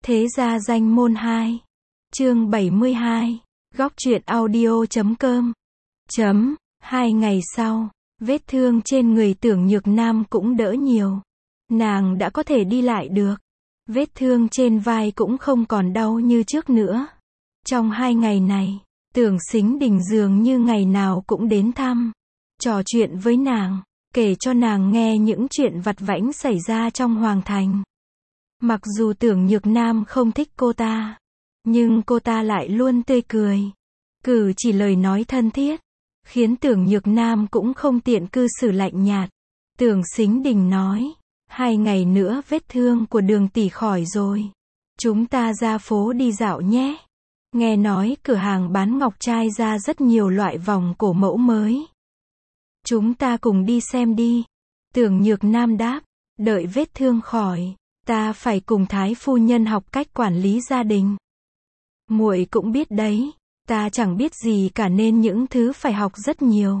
Thế gia danh môn 2. Chương 72. Góc truyện audio.com. 2 ngày sau, vết thương trên người Tưởng Nhược Nam cũng đỡ nhiều. Nàng đã có thể đi lại được. Vết thương trên vai cũng không còn đau như trước nữa. Trong 2 ngày này, Tưởng Sính Đình dường như ngày nào cũng đến thăm, trò chuyện với nàng, kể cho nàng nghe những chuyện vặt vãnh xảy ra trong Hoàng Thành. Mặc dù Tưởng Nhược Nam không thích cô ta, nhưng cô ta lại luôn tươi cười, cử chỉ lời nói thân thiết, khiến Tưởng Nhược Nam cũng không tiện cư xử lạnh nhạt. Tưởng Sính Đình nói, 2 ngày nữa vết thương của Đường tỷ khỏi rồi, chúng ta ra phố đi dạo nhé. Nghe nói cửa hàng bán ngọc trai ra rất nhiều loại vòng cổ mẫu mới. Chúng ta cùng đi xem đi. Tưởng Nhược Nam đáp, đợi vết thương khỏi, ta phải cùng Thái phu nhân học cách quản lý gia đình. Muội cũng biết đấy, ta chẳng biết gì cả nên những thứ phải học rất nhiều.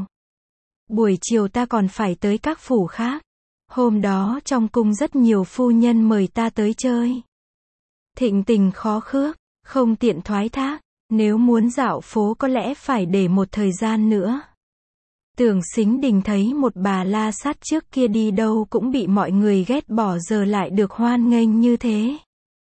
Buổi chiều ta còn phải tới các phủ khác. Hôm đó trong cung rất nhiều phu nhân mời ta tới chơi. Thịnh tình khó khước, không tiện thoái thác, nếu muốn dạo phố có lẽ phải để một thời gian nữa. Tưởng Sính Đình thấy một bà la sát trước kia đi đâu cũng bị mọi người ghét bỏ giờ lại được hoan nghênh như thế,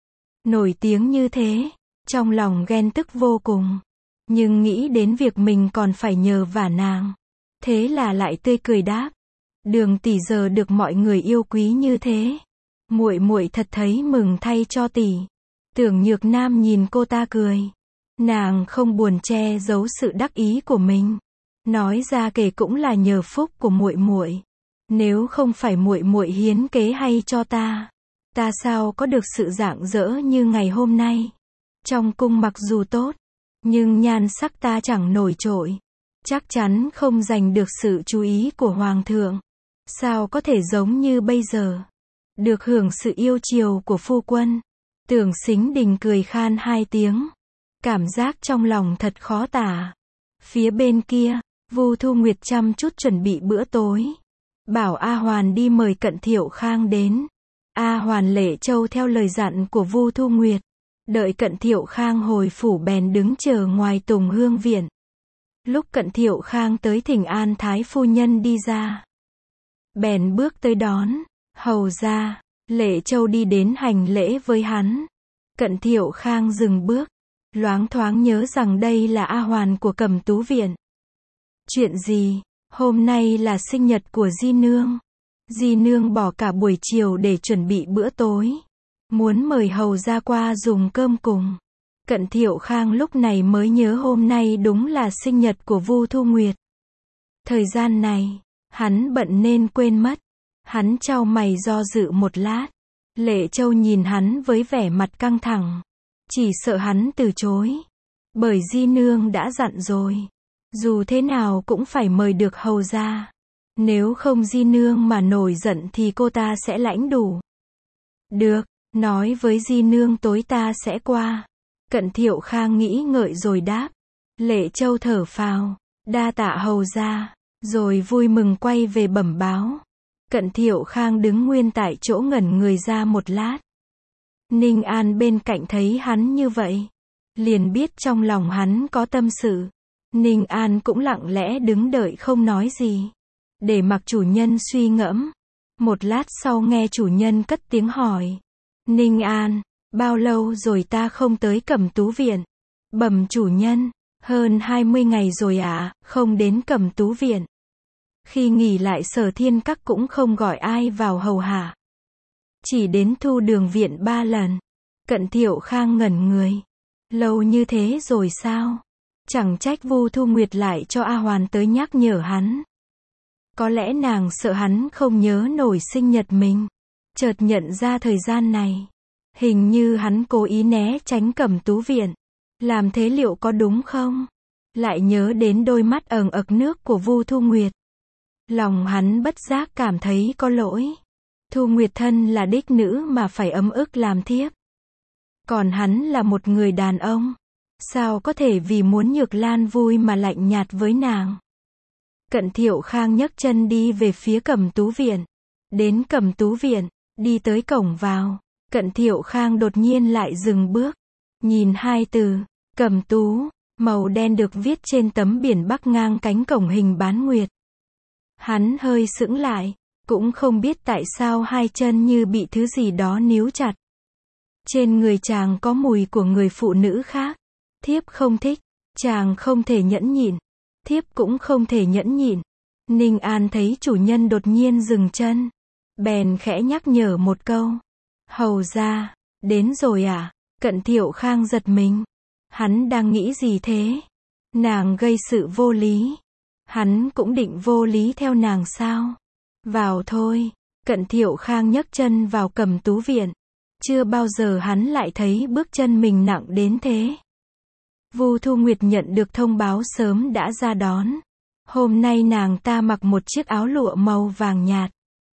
nổi tiếng như thế, trong lòng ghen tức vô cùng, nhưng nghĩ đến việc mình còn phải nhờ vả nàng, thế là lại tươi cười đáp, Đường tỷ giờ được mọi người yêu quý như thế, muội thật thấy mừng thay cho tỷ. Tưởng Nhược Nam nhìn cô ta cười, nàng không buồn che giấu sự đắc ý của mình, nói ra kể cũng là nhờ phúc của muội. Nếu không phải muội hiến kế hay cho ta sao có được sự rạng rỡ như ngày hôm nay. Trong cung mặc dù tốt, nhưng nhan sắc ta chẳng nổi trội, chắc chắn không giành được sự chú ý của hoàng thượng. Sao có thể giống như bây giờ, được hưởng sự yêu chiều của phu quân. Tưởng Sính Đình cười khan 2 tiếng, cảm giác trong lòng thật khó tả. Phía bên kia, Vu Thu Nguyệt chăm chút chuẩn bị bữa tối, bảo A Hoàn đi mời Cận Thiệu Khang đến. A Hoàn Lệ Châu theo lời dặn của Vu Thu Nguyệt, đợi Cận Thiệu Khang hồi phủ bèn đứng chờ ngoài Tùng Hương viện. Lúc Cận Thiệu Khang tới thỉnh an Thái phu nhân đi ra, bèn bước tới đón, hầu ra. Lệ Châu đi đến hành lễ với hắn. Cận Thiệu Khang dừng bước, loáng thoáng nhớ rằng đây là A Hoàn của Cẩm Tú viện. Chuyện gì? Hôm nay là sinh nhật của Di Nương. Di Nương bỏ cả buổi chiều để chuẩn bị bữa tối, muốn mời hầu ra qua dùng cơm cùng. Cận Thiệu Khang lúc này mới nhớ hôm nay đúng là sinh nhật của Vu Thu Nguyệt. Thời gian này, hắn bận nên quên mất. Hắn chau mày do dự một lát. Lệ Châu nhìn hắn với vẻ mặt căng thẳng, chỉ sợ hắn từ chối, bởi Di Nương đã dặn rồi, dù thế nào cũng phải mời được hầu ra. Nếu không Di Nương mà nổi giận thì cô ta sẽ lãnh đủ. Được, nói với Di Nương tối ta sẽ qua. Cận Thiệu Khang nghĩ ngợi rồi đáp. Lệ Châu thở phào, đa tạ hầu ra, rồi vui mừng quay về bẩm báo. Cận Thiệu Khang đứng nguyên tại chỗ ngẩn người ra một lát. Ninh An bên cạnh thấy hắn như vậy, liền biết trong lòng hắn có tâm sự. Ninh An cũng lặng lẽ đứng đợi không nói gì, để mặc chủ nhân suy ngẫm. Một lát sau nghe chủ nhân cất tiếng hỏi. Ninh An, bao lâu rồi ta không tới Cẩm Tú viện? Bẩm chủ nhân, hơn 20 ngày rồi ạ, không đến Cẩm Tú viện. Khi nghỉ lại Sở Thiên Các cũng không gọi ai vào hầu hạ, chỉ đến Thu Đường viện 3 lần. Cận Thiệu Khang ngẩn người. Lâu như thế rồi sao? Chẳng trách Vu Thu Nguyệt lại cho A Hoàn tới nhắc nhở hắn. Có lẽ nàng sợ hắn không nhớ nổi sinh nhật mình. Chợt nhận ra thời gian này, hình như hắn cố ý né tránh Cẩm Tú viện. Làm thế liệu có đúng không? Lại nhớ đến đôi mắt ẩn ực nước của Vu Thu Nguyệt. Lòng hắn bất giác cảm thấy có lỗi. Thu Nguyệt thân là đích nữ mà phải ấm ức làm thiếp, còn hắn là một người đàn ông, sao có thể vì muốn Nhược Lan vui mà lạnh nhạt với nàng. Cận Thiệu Khang nhấc chân đi về phía Cẩm Tú viện. Đến Cẩm Tú viện, đi tới cổng vào, Cận Thiệu Khang đột nhiên lại dừng bước. Nhìn hai từ, Cẩm Tú, màu đen được viết trên tấm biển bắc ngang cánh cổng hình bán nguyệt. Hắn hơi sững lại, cũng không biết tại sao hai chân như bị thứ gì đó níu chặt. Trên người chàng có mùi của người phụ nữ khác. Thiếp không thích, chàng không thể nhẫn nhịn. Thiếp cũng không thể nhẫn nhịn. Ninh An thấy chủ nhân đột nhiên dừng chân. Bèn khẽ nhắc nhở một câu. Hầu ra, đến rồi à? Cận Thiệu Khang giật mình. Hắn đang nghĩ gì thế? Nàng gây sự vô lý. Hắn cũng định vô lý theo nàng sao? Vào thôi. Cận Thiệu Khang nhấc chân vào Cẩm Tú viện. Chưa bao giờ hắn lại thấy bước chân mình nặng đến thế. Vu Thu Nguyệt nhận được thông báo sớm đã ra đón. Hôm nay nàng ta mặc một chiếc áo lụa màu vàng nhạt.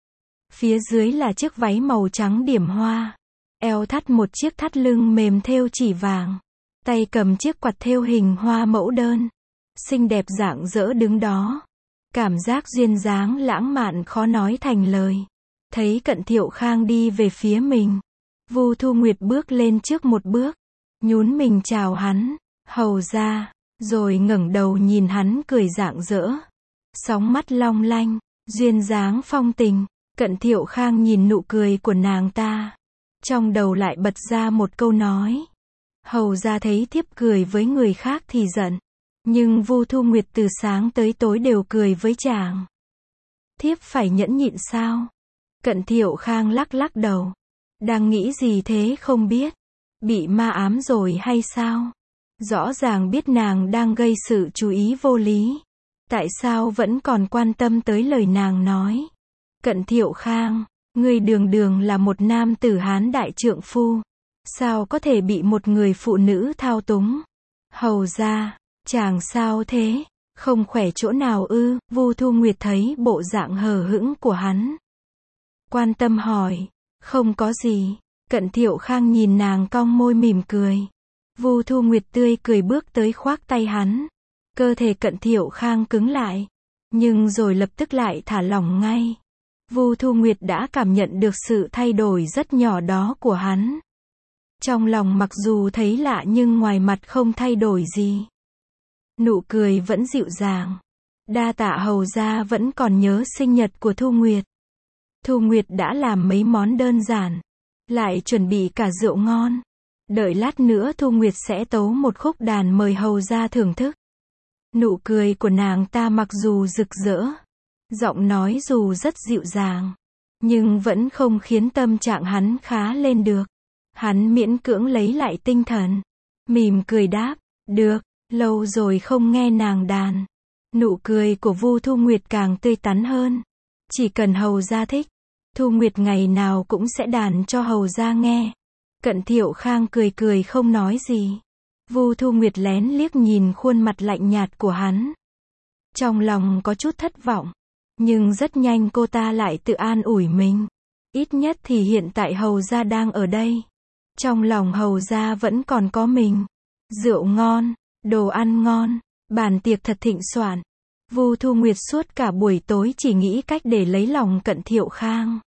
Phía dưới là chiếc váy màu trắng điểm hoa. Eo thắt một chiếc thắt lưng mềm thêu chỉ vàng. Tay cầm chiếc quạt thêu hình hoa mẫu đơn. Xinh đẹp rạng rỡ đứng đó. Cảm giác duyên dáng lãng mạn khó nói thành lời. Thấy Cận Thiệu Khang đi về phía mình. Vu Thu Nguyệt bước lên trước một bước. Nhún mình chào hắn. Hầu ra. Rồi ngẩng đầu nhìn hắn cười rạng rỡ. Sóng mắt long lanh. Duyên dáng phong tình. Cận Thiệu Khang nhìn nụ cười của nàng ta. Trong đầu lại bật ra một câu nói. Hầu ra thấy thiếp cười với người khác thì giận. Nhưng Vu Thu Nguyệt từ sáng tới tối đều cười với chàng. Thiếp phải nhẫn nhịn sao? Cận Thiệu Khang lắc lắc đầu. Đang nghĩ gì thế không biết? Bị ma ám rồi hay sao? Rõ ràng biết nàng đang gây sự chú ý vô lý. Tại sao vẫn còn quan tâm tới lời nàng nói? Cận Thiệu Khang, ngươi đường đường là một nam tử Hán đại trượng phu. Sao có thể bị một người phụ nữ thao túng? Hầu ra, chàng sao thế? Không khỏe chỗ nào ư? Vu Thu Nguyệt thấy bộ dạng hờ hững của hắn. Quan tâm hỏi. Không có gì. Cận Thiệu Khang nhìn nàng cong môi mỉm cười. Vu Thu Nguyệt tươi cười bước tới khoác tay hắn. Cơ thể Cận Thiệu Khang cứng lại. Nhưng rồi lập tức lại thả lỏng ngay. Vu Thu Nguyệt đã cảm nhận được sự thay đổi rất nhỏ đó của hắn. Trong lòng mặc dù thấy lạ nhưng ngoài mặt không thay đổi gì. Nụ cười vẫn dịu dàng. Đa tạ hầu ra vẫn còn nhớ sinh nhật của Thu Nguyệt. Thu Nguyệt đã làm mấy món đơn giản. Lại chuẩn bị cả rượu ngon. Đợi lát nữa Thu Nguyệt sẽ tấu một khúc đàn mời hầu ra thưởng thức. Nụ cười của nàng ta mặc dù rực rỡ. Giọng nói dù rất dịu dàng. Nhưng vẫn không khiến tâm trạng hắn khá lên được. Hắn miễn cưỡng lấy lại tinh thần. Mỉm cười đáp. Được, lâu rồi không nghe nàng đàn. Nụ cười của Vu Thu Nguyệt càng tươi tắn hơn. Chỉ cần hầu gia thích. Thu Nguyệt ngày nào cũng sẽ đàn cho hầu gia nghe. Cận Thiệu Khang cười cười không nói gì. Vu Thu Nguyệt lén liếc nhìn khuôn mặt lạnh nhạt của hắn. Trong lòng có chút thất vọng. Nhưng rất nhanh cô ta lại tự an ủi mình. Ít nhất thì hiện tại hầu gia đang ở đây. Trong lòng hầu gia vẫn còn có mình. Rượu ngon, đồ ăn ngon, bàn tiệc thật thịnh soạn. Vu Thu Nguyệt suốt cả buổi tối chỉ nghĩ cách để lấy lòng Cận Thiệu Khang.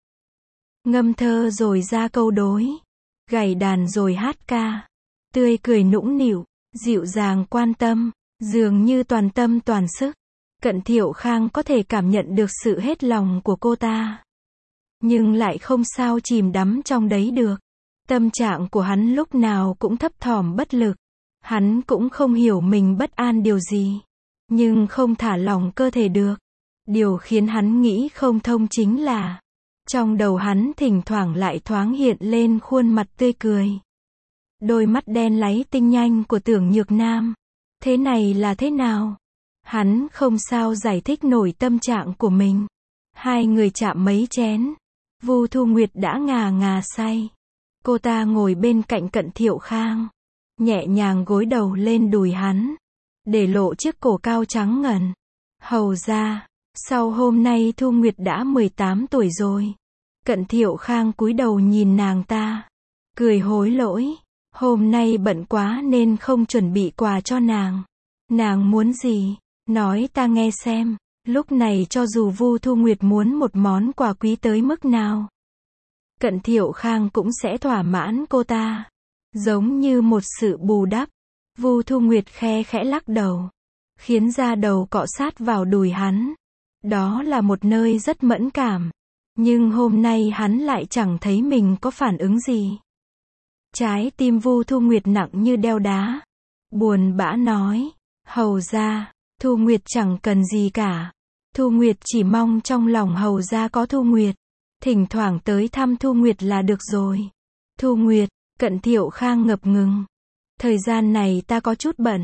Ngâm thơ rồi ra câu đối. Gảy đàn rồi hát ca. Tươi cười nũng nịu, dịu dàng quan tâm, dường như toàn tâm toàn sức. Cận Thiệu Khang có thể cảm nhận được sự hết lòng của cô ta. Nhưng lại không sao chìm đắm trong đấy được. Tâm trạng của hắn lúc nào cũng thấp thỏm bất lực. Hắn cũng không hiểu mình bất an điều gì. Nhưng không thả lỏng cơ thể được. Điều khiến hắn nghĩ không thông chính là trong đầu hắn thỉnh thoảng lại thoáng hiện lên khuôn mặt tươi cười. Đôi mắt đen láy tinh nhanh của Tưởng Nhược Nam. Thế này là thế nào? Hắn không sao giải thích nổi tâm trạng của mình. Hai người chạm mấy chén. Vu Thu Nguyệt đã ngà ngà say. Cô ta ngồi bên cạnh Cận Thiệu Khang. Nhẹ nhàng gối đầu lên đùi hắn. Để lộ chiếc cổ cao trắng ngần. Hầu ra, sau hôm nay Thu Nguyệt đã 18 tuổi rồi. Cận Thiệu Khang cúi đầu nhìn nàng ta. Cười hối lỗi. Hôm nay bận quá nên không chuẩn bị quà cho nàng. Nàng muốn gì? Nói ta nghe xem. Lúc này cho dù Vu Thu Nguyệt muốn một món quà quý tới mức nào. Cận Thiệu Khang cũng sẽ thỏa mãn cô ta. Giống như một sự bù đắp. Vu Thu Nguyệt khe khẽ lắc đầu, khiến da đầu cọ sát vào đùi hắn. Đó là một nơi rất mẫn cảm. Nhưng hôm nay hắn lại chẳng thấy mình có phản ứng gì. Trái tim Vu Thu Nguyệt nặng như đeo đá. Buồn bã nói, hầu gia, Thu Nguyệt chẳng cần gì cả. Thu Nguyệt chỉ mong trong lòng hầu gia có Thu Nguyệt. Thỉnh thoảng tới thăm Thu Nguyệt là được rồi. Thu Nguyệt, Cận Thiệu Khang ngập ngừng. Thời gian này ta có chút bận.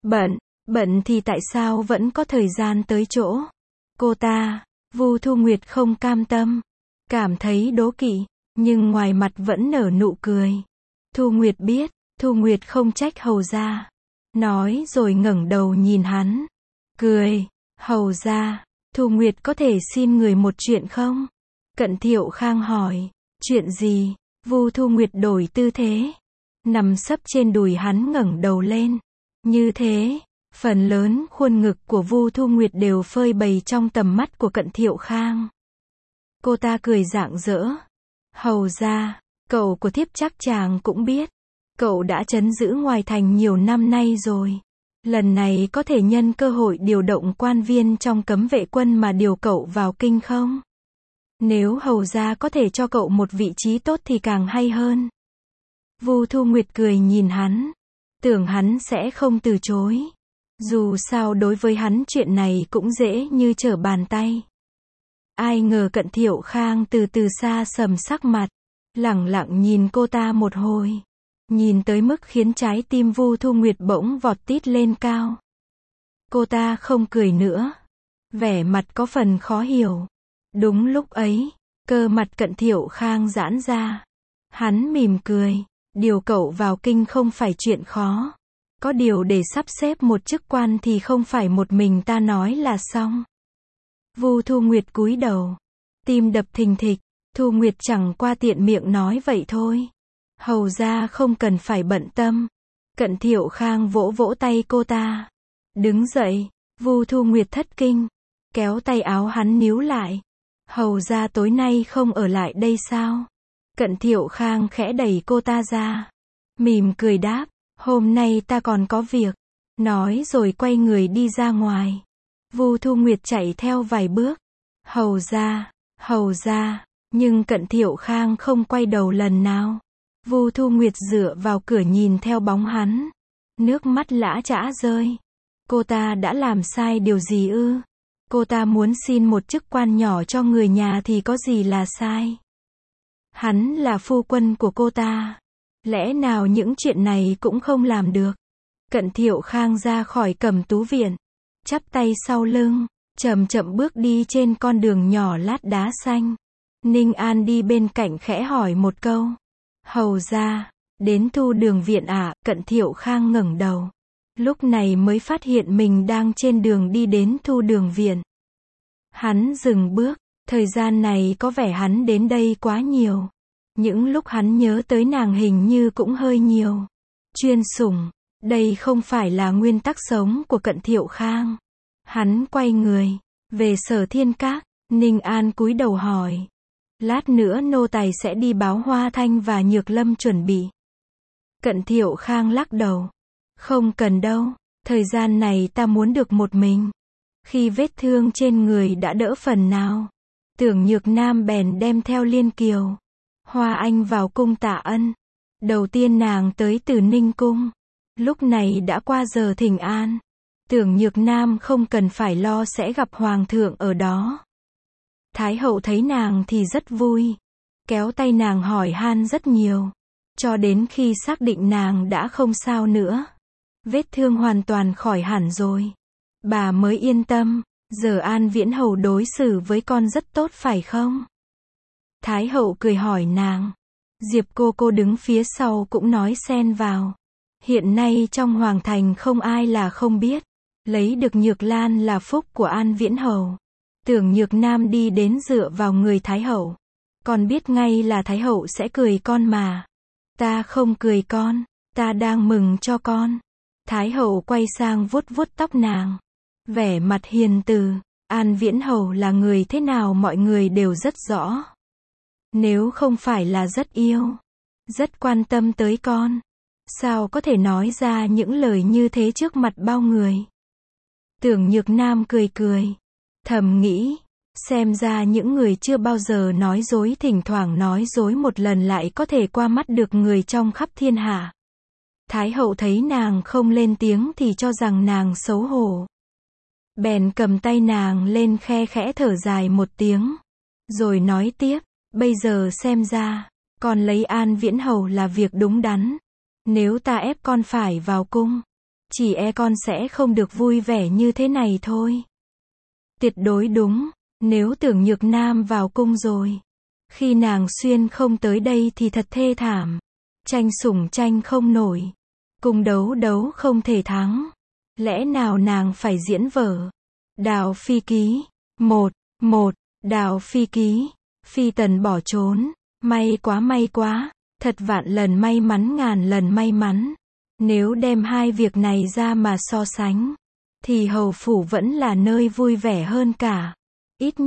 Bận thì tại sao vẫn có thời gian tới chỗ cô ta? Vu Thu Nguyệt không cam tâm, cảm thấy đố kỵ, nhưng ngoài mặt vẫn nở nụ cười. Thu Nguyệt biết, Thu Nguyệt không trách hầu gia. Nói rồi ngẩng đầu nhìn hắn. Cười, hầu gia, Thu Nguyệt có thể xin người một chuyện không? Cận Thiệu Khang hỏi, chuyện gì? Vu Thu Nguyệt đổi tư thế, nằm sấp trên đùi hắn ngẩng đầu lên. Như thế, phần lớn khuôn ngực của Vu Thu Nguyệt đều phơi bày trong tầm mắt của Cận Thiệu Khang. Cô ta cười rạng rỡ. Hầu gia, cậu của thiếp chắc chàng cũng biết. Cậu đã trấn giữ ngoài thành nhiều năm nay rồi. Lần này có thể nhân cơ hội điều động quan viên trong cấm vệ quân mà điều cậu vào kinh không? Nếu hầu gia có thể cho cậu một vị trí tốt thì càng hay hơn. Vu Thu Nguyệt cười nhìn hắn. Tưởng hắn sẽ không từ chối. Dù sao đối với hắn chuyện này cũng dễ như trở bàn tay. Ai ngờ Cận Thiệu Khang từ từ xa sầm sắc mặt, lẳng lặng nhìn cô ta một hồi. Nhìn tới mức khiến trái tim Vu Thu Nguyệt bỗng vọt tít lên cao. Cô ta không cười nữa. Vẻ mặt có phần khó hiểu. Đúng lúc ấy, cơ mặt Cận Thiệu Khang giãn ra. Hắn mỉm cười. Điều cậu vào kinh không phải chuyện khó. Có điều để sắp xếp một chức quan thì không phải một mình ta nói là xong. Vu Thu Nguyệt cúi đầu. Tim đập thình thịch. Thu Nguyệt chẳng qua tiện miệng nói vậy thôi. Hầu gia không cần phải bận tâm. Cận Thiệu Khang vỗ vỗ tay cô ta. Đứng dậy. Vu Thu Nguyệt thất kinh. Kéo tay áo hắn níu lại. Hầu gia tối nay không ở lại đây sao? Cận Thiệu Khang khẽ đẩy cô ta ra. Mỉm cười đáp. Hôm nay ta còn có việc. Nói rồi quay người đi ra ngoài. Vu Thu Nguyệt chạy theo vài bước. Hầu gia. Nhưng Cận Thiệu Khang không quay đầu lần nào. Vu Thu Nguyệt dựa vào cửa nhìn theo bóng hắn. Nước mắt lã chã rơi. Cô ta đã làm sai điều gì ư? Cô ta muốn xin một chức quan nhỏ cho người nhà thì có gì là sai? Hắn là phu quân của cô ta. Lẽ nào những chuyện này cũng không làm được? Cận Thiệu Khang ra khỏi Cẩm Tú viện, chắp tay sau lưng, chậm chậm bước đi trên con đường nhỏ lát đá xanh. Ninh An đi bên cạnh khẽ hỏi một câu. Hầu gia, đến Thu Đường viện à? Cận Thiệu Khang ngẩng đầu. Lúc này mới phát hiện mình đang trên đường đi đến Thu Đường viện. Hắn dừng bước, thời gian này có vẻ hắn đến đây quá nhiều. Những lúc hắn nhớ tới nàng hình như cũng hơi nhiều. Chuyên sủng, đây không phải là nguyên tắc sống của Cận Thiệu Khang. Hắn quay người, về Sở Thiên Các. Ninh An cúi đầu hỏi. Lát nữa nô tài sẽ đi báo Hoa Thanh và Nhược Lâm chuẩn bị. Cận Thiệu Khang lắc đầu. Không cần đâu, thời gian này ta muốn được một mình. Khi vết thương trên người đã đỡ phần nào, Tưởng Nhược Nam bèn đem theo Liên Kiều, Hoa Anh vào cung tạ ân. Đầu tiên nàng tới từ Ninh Cung. Lúc này đã qua giờ thỉnh an. Tưởng Nhược Nam không cần phải lo sẽ gặp Hoàng thượng ở đó. Thái hậu thấy nàng thì rất vui. Kéo tay nàng hỏi han rất nhiều. Cho đến khi xác định nàng đã không sao nữa. Vết thương hoàn toàn khỏi hẳn rồi. Bà mới yên tâm. Giờ An Viễn Hầu đối xử với con rất tốt phải không? Thái hậu cười hỏi nàng. Diệp cô đứng phía sau cũng nói xen vào. Hiện nay trong Hoàng thành không ai là không biết. Lấy được Nhược Lan là phúc của An Viễn Hầu. Tưởng Nhược Nam đi đến dựa vào người Thái hậu. Con biết ngay là Thái hậu sẽ cười con mà. Ta không cười con, ta đang mừng cho con. Thái hậu quay sang vuốt vuốt tóc nàng. Vẻ mặt hiền từ. An Viễn Hầu là người thế nào mọi người đều rất rõ. Nếu không phải là rất yêu, rất quan tâm tới con, sao có thể nói ra những lời như thế trước mặt bao người? Tưởng Nhược Nam cười cười, thầm nghĩ, xem ra những người chưa bao giờ nói dối thỉnh thoảng nói dối một lần lại có thể qua mắt được người trong khắp thiên hạ. Thái hậu thấy nàng không lên tiếng thì cho rằng nàng xấu hổ. Bèn cầm tay nàng lên khe khẽ thở dài một tiếng, rồi nói tiếp, bây giờ xem ra, con lấy An Viễn Hầu là việc đúng đắn. Nếu ta ép con phải vào cung, chỉ e con sẽ không được vui vẻ như thế này thôi. Tuyệt đối đúng, nếu Tưởng Nhược Nam vào cung rồi, khi nàng xuyên không tới đây thì thật thê thảm. Tranh sủng tranh không nổi, cung đấu đấu không thể thắng. Lẽ nào nàng phải diễn vở? Đào Phi ký. 1. Đào Phi ký. Phi tần bỏ trốn. May quá, thật vạn lần may mắn ngàn lần may mắn. Nếu đem hai việc này ra mà so sánh, thì hầu phủ vẫn là nơi vui vẻ hơn cả. Ít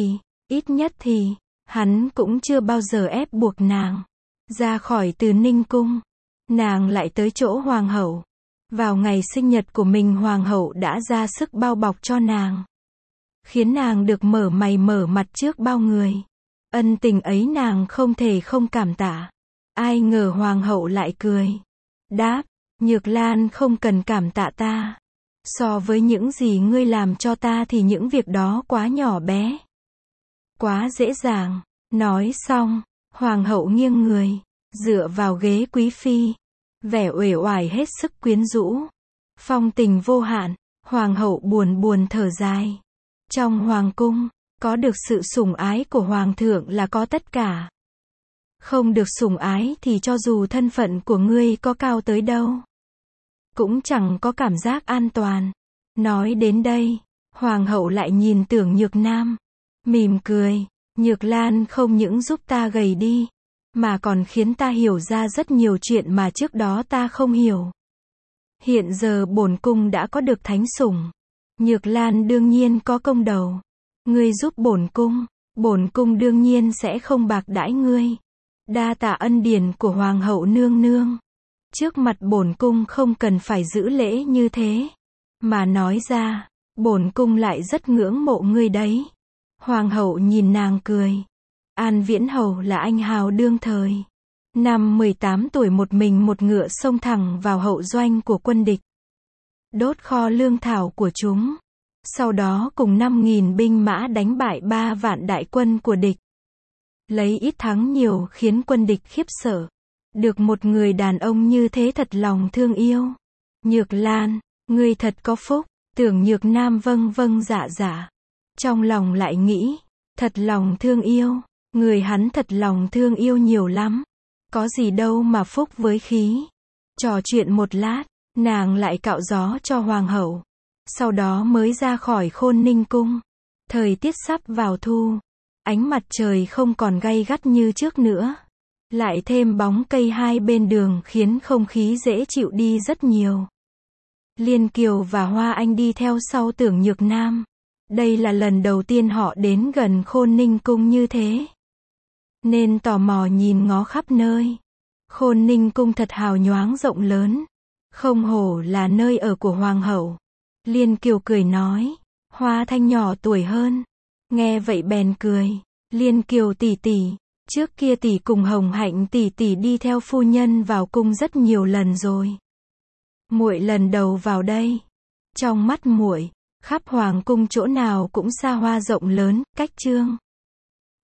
nhất thì, hắn cũng chưa bao giờ ép buộc nàng ra khỏi Từ Ninh cung. Nàng lại tới chỗ hoàng hậu. Vào ngày sinh nhật của mình hoàng hậu đã ra sức bao bọc cho nàng, khiến nàng được mở mày mở mặt trước bao người. Ân tình ấy nàng không thể không cảm tạ. Ai ngờ hoàng hậu lại cười, đáp, Nhược Lan không cần cảm tạ ta. So với những gì ngươi làm cho ta thì những việc đó quá nhỏ bé, quá dễ dàng. Nói xong, hoàng hậu nghiêng người, dựa vào ghế quý phi, vẻ uể oải hết sức quyến rũ, phong tình vô hạn. Hoàng hậu buồn thở dài. Trong hoàng cung, có được sự sủng ái của hoàng thượng là có tất cả. Không được sủng ái thì cho dù thân phận của ngươi có cao tới đâu, cũng chẳng có cảm giác an toàn. Nói đến đây, hoàng hậu lại nhìn Tưởng Nhược Nam, mỉm cười, Nhược Lan không những giúp ta gầy đi, mà còn khiến ta hiểu ra rất nhiều chuyện mà trước đó ta không hiểu. Hiện giờ bổn cung đã có được thánh sủng, Nhược Lan đương nhiên có công đầu. Ngươi giúp bổn cung đương nhiên sẽ không bạc đãi ngươi. Đa tạ ân điển của hoàng hậu nương nương. Trước mặt bổn cung không cần phải giữ lễ như thế, mà nói ra, bổn cung lại rất ngưỡng mộ ngươi đấy. Hoàng hậu nhìn nàng cười. An Viễn Hầu là anh hào đương thời. Năm 18 tuổi một mình một ngựa xông thẳng vào hậu doanh của quân địch, đốt kho lương thảo của chúng. Sau đó cùng 5.000 binh mã đánh bại 3 vạn đại quân của địch. Lấy ít thắng nhiều khiến quân địch khiếp sợ. Được một người đàn ông như thế thật lòng thương yêu. Nhược Lan, ngươi thật có phúc. Tưởng Nhược Nam vâng dạ. Trong lòng lại nghĩ, thật lòng thương yêu. Người hắn thật lòng thương yêu nhiều lắm. Có gì đâu mà phúc với khí. Trò chuyện một lát, nàng lại cạo gió cho hoàng hậu. Sau đó mới ra khỏi Khôn Ninh cung. Thời tiết sắp vào thu, ánh mặt trời không còn gay gắt như trước nữa. Lại thêm bóng cây hai bên đường khiến không khí dễ chịu đi rất nhiều. Liên Kiều và Hoa Anh đi theo sau Tưởng Nhược Nam. Đây là lần đầu tiên họ đến gần Khôn Ninh cung như thế, nên tò mò nhìn ngó khắp nơi. Khôn Ninh cung thật hào nhoáng rộng lớn, không hổ là nơi ở của hoàng hậu. Liên Kiều cười nói, Hoa Thanh nhỏ tuổi hơn. Nghe vậy bèn cười, Liên Kiều tỷ tỷ, trước kia tỷ cùng Hồng Hạnh tỷ tỷ đi theo phu nhân vào cung rất nhiều lần rồi. Muội lần đầu vào đây. Trong mắt muội, khắp hoàng cung chỗ nào cũng xa hoa rộng lớn, cách trương